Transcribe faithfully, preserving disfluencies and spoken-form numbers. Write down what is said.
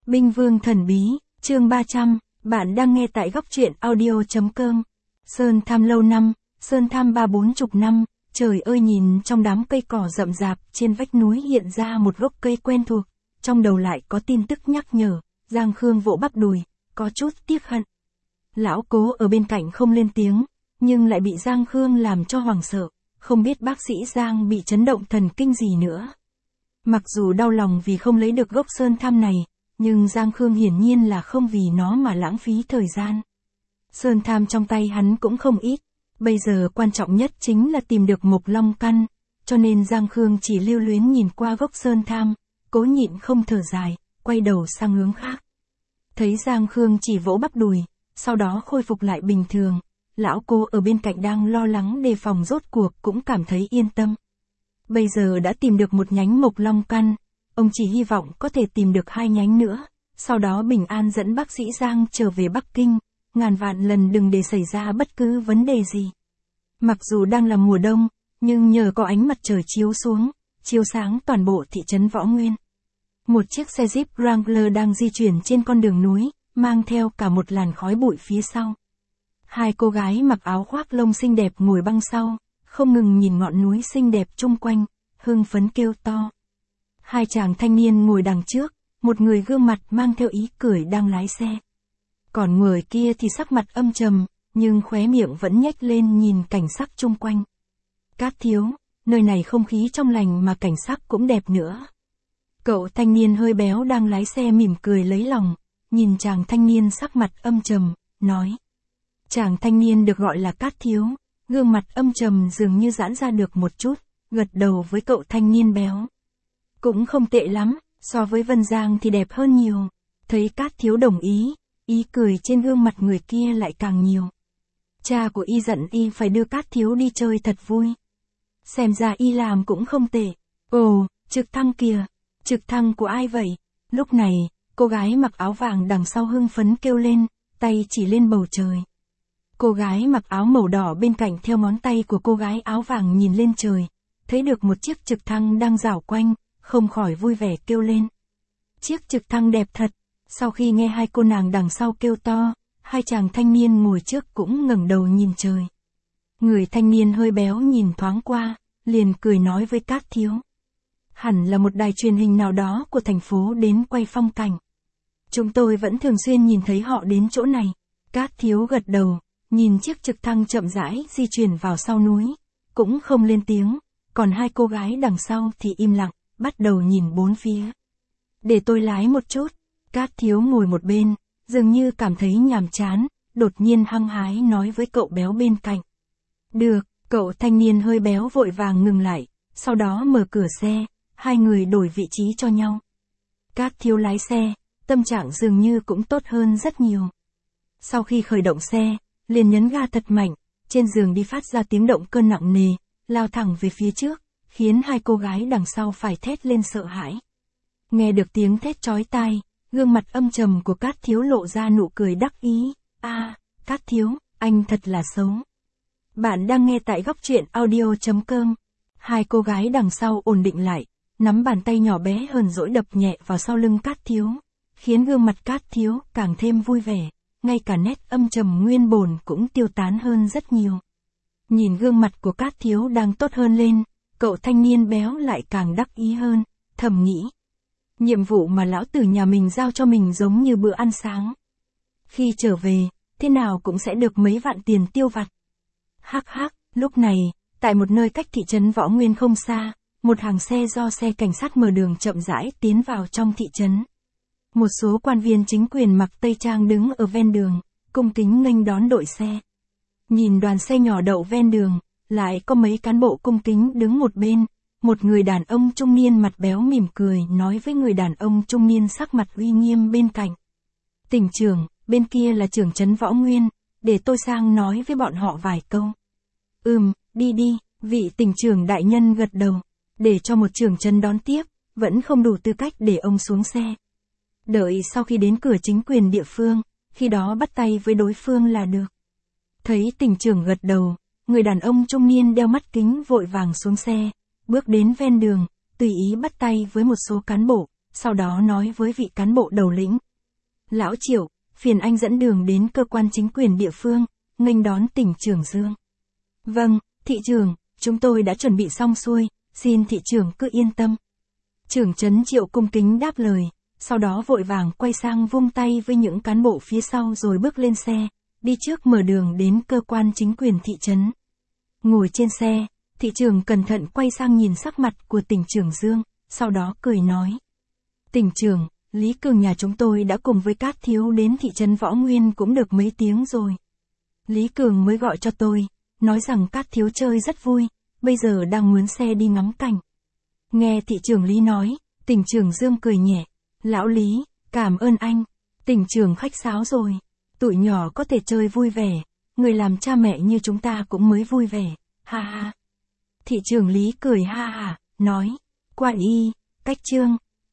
Binh vương thần bí, chương ba trăm, bạn đang nghe tại góc truyện audio.com. Sơn Tham lâu năm, Sơn Tham ba bốn chục năm, trời ơi nhìn trong đám cây cỏ rậm rạp trên vách núi hiện ra một gốc cây quen thuộc, trong đầu lại có tin tức nhắc nhở, Giang Khương vỗ bắp đùi, có chút tiếc hận. Lão Cố ở bên cạnh không lên tiếng, nhưng lại bị Giang Khương làm cho hoảng sợ, không biết bác sĩ Giang bị chấn động thần kinh gì nữa. Mặc dù đau lòng vì không lấy được gốc Sơn Tham này, nhưng Giang Khương hiển nhiên là không vì nó mà lãng phí thời gian. Sơn Tham trong tay hắn cũng không ít, bây giờ quan trọng nhất chính là tìm được Mộc Long căn, cho nên Giang Khương chỉ lưu luyến nhìn qua gốc Sơn Tham, cố nhịn không thở dài, quay đầu sang hướng khác. Thấy Giang Khương chỉ vỗ bắp đùi, sau đó khôi phục lại bình thường, lão Cô ở bên cạnh đang lo lắng đề phòng rốt cuộc cũng cảm thấy yên tâm. Bây giờ đã tìm được một nhánh Mộc Long căn, ông chỉ hy vọng có thể tìm được hai nhánh nữa, sau đó bình an dẫn bác sĩ Giang trở về Bắc Kinh, ngàn vạn lần đừng để xảy ra bất cứ vấn đề gì. Mặc dù đang là mùa đông, nhưng nhờ có ánh mặt trời chiếu xuống, chiếu sáng toàn bộ thị trấn Võ Nguyên. Một chiếc xe Jeep Wrangler đang di chuyển trên con đường núi, mang theo cả một làn khói bụi phía sau. Hai cô gái mặc áo khoác lông xinh đẹp ngồi băng sau, không ngừng nhìn ngọn núi xinh đẹp chung quanh, hưng phấn kêu to. Hai chàng thanh niên ngồi đằng trước, một người gương mặt mang theo ý cười đang lái xe. Còn người kia thì sắc mặt âm trầm, nhưng khóe miệng vẫn nhếch lên nhìn cảnh sắc chung quanh. Cát thiếu, nơi này không khí trong lành mà cảnh sắc cũng đẹp nữa. Cậu thanh niên hơi béo đang lái xe mỉm cười lấy lòng, nhìn chàng thanh niên sắc mặt âm trầm, nói. Chàng thanh niên được gọi là Cát thiếu, gương mặt âm trầm dường như giãn ra được một chút, gật đầu với cậu thanh niên béo. Cũng không tệ lắm, so với Vân Giang thì đẹp hơn nhiều. Thấy Cát thiếu đồng ý, ý cười trên gương mặt người kia lại càng nhiều. Cha của y dặn y phải đưa Cát thiếu đi chơi thật vui. Xem ra y làm cũng không tệ. Ồ, trực thăng kìa, trực thăng của ai vậy? Lúc này, cô gái mặc áo vàng đằng sau hưng phấn kêu lên, tay chỉ lên bầu trời. Cô gái mặc áo màu đỏ bên cạnh theo ngón tay của cô gái áo vàng nhìn lên trời, thấy được một chiếc trực thăng đang rảo quanh, không khỏi vui vẻ kêu lên. Chiếc trực thăng đẹp thật. Sau khi nghe hai cô nàng đằng sau kêu to, hai chàng thanh niên ngồi trước cũng ngẩng đầu nhìn trời. Người thanh niên hơi béo nhìn thoáng qua, liền cười nói với Cát thiếu. Hẳn là một đài truyền hình nào đó của thành phố đến quay phong cảnh. Chúng tôi vẫn thường xuyên nhìn thấy họ đến chỗ này. Cát thiếu gật đầu, nhìn chiếc trực thăng chậm rãi di chuyển vào sau núi, cũng không lên tiếng, còn hai cô gái đằng sau thì im lặng, bắt đầu nhìn bốn phía. Để tôi lái một chút. Cát thiếu ngồi một bên, dường như cảm thấy nhàm chán, đột nhiên hăng hái nói với cậu béo bên cạnh. Được, cậu thanh niên hơi béo vội vàng ngừng lại, sau đó mở cửa xe, hai người đổi vị trí cho nhau. Cát thiếu lái xe, tâm trạng dường như cũng tốt hơn rất nhiều. Sau khi khởi động xe, liền nhấn ga thật mạnh, trên giường đi phát ra tiếng động cơ nặng nề, lao thẳng về phía trước, khiến hai cô gái đằng sau phải thét lên sợ hãi. Nghe được tiếng thét chói tai, gương mặt âm trầm của Cát thiếu lộ ra nụ cười đắc ý. A, à, Cát thiếu, anh thật là xấu. Bạn đang nghe tại góc truyện audio.com. Hai cô gái đằng sau ổn định lại, nắm bàn tay nhỏ bé hờn dỗi đập nhẹ vào sau lưng Cát thiếu, khiến gương mặt Cát thiếu càng thêm vui vẻ, ngay cả nét âm trầm nguyên bổn cũng tiêu tán hơn rất nhiều. Nhìn gương mặt của Cát thiếu đang tốt hơn lên, cậu thanh niên béo lại càng đắc ý hơn, thầm nghĩ. Nhiệm vụ mà lão tử nhà mình giao cho mình giống như bữa ăn sáng. Khi trở về, thế nào cũng sẽ được mấy vạn tiền tiêu vặt. Hắc hắc, lúc này, tại một nơi cách thị trấn Võ Nguyên không xa, một hàng xe do xe cảnh sát mở đường chậm rãi tiến vào trong thị trấn. Một số quan viên chính quyền mặc tây trang đứng ở ven đường, cung kính nghênh đón đội xe. Nhìn đoàn xe nhỏ đậu ven đường, lại có mấy cán bộ cung kính đứng một bên. Một người đàn ông trung niên mặt béo mỉm cười nói với người đàn ông trung niên sắc mặt uy nghiêm bên cạnh. Tỉnh trưởng, bên kia là trưởng trấn Võ Nguyên, để tôi sang nói với bọn họ vài câu. Ừm, đi đi, vị tỉnh trưởng đại nhân gật đầu, để cho một trưởng trấn đón tiếp, vẫn không đủ tư cách để ông xuống xe. Đợi sau khi đến cửa chính quyền địa phương, khi đó bắt tay với đối phương là được. Thấy tỉnh trưởng gật đầu, người đàn ông trung niên đeo mắt kính vội vàng xuống xe. Bước đến ven đường, tùy ý bắt tay với một số cán bộ, sau đó nói với vị cán bộ đầu lĩnh. Lão Triệu, phiền anh dẫn đường đến cơ quan chính quyền địa phương, nghênh đón tỉnh trưởng Dương. Vâng, thị trưởng, chúng tôi đã chuẩn bị xong xuôi, xin thị trưởng cứ yên tâm. Trưởng trấn Triệu cung kính đáp lời, sau đó vội vàng quay sang vung tay với những cán bộ phía sau rồi bước lên xe, đi trước mở đường đến cơ quan chính quyền thị trấn. Ngồi trên xe, thị trưởng cẩn thận quay sang nhìn sắc mặt của tỉnh trưởng Dương, sau đó cười nói. Tỉnh trưởng, Lý Cường nhà chúng tôi đã cùng với Cát Thiếu đến thị trấn Võ Nguyên cũng được mấy tiếng rồi. Lý Cường mới gọi cho tôi, nói rằng Cát Thiếu chơi rất vui, bây giờ đang mướn xe đi ngắm cảnh. Nghe thị trưởng Lý nói, tỉnh trưởng Dương cười nhẹ. Lão Lý, cảm ơn anh. Tỉnh trưởng khách sáo rồi. Tụi nhỏ có thể chơi vui vẻ, người làm cha mẹ như chúng ta cũng mới vui vẻ. Ha ha. Thị trưởng Lý cười ha ha, nói. Quan y, cách trương.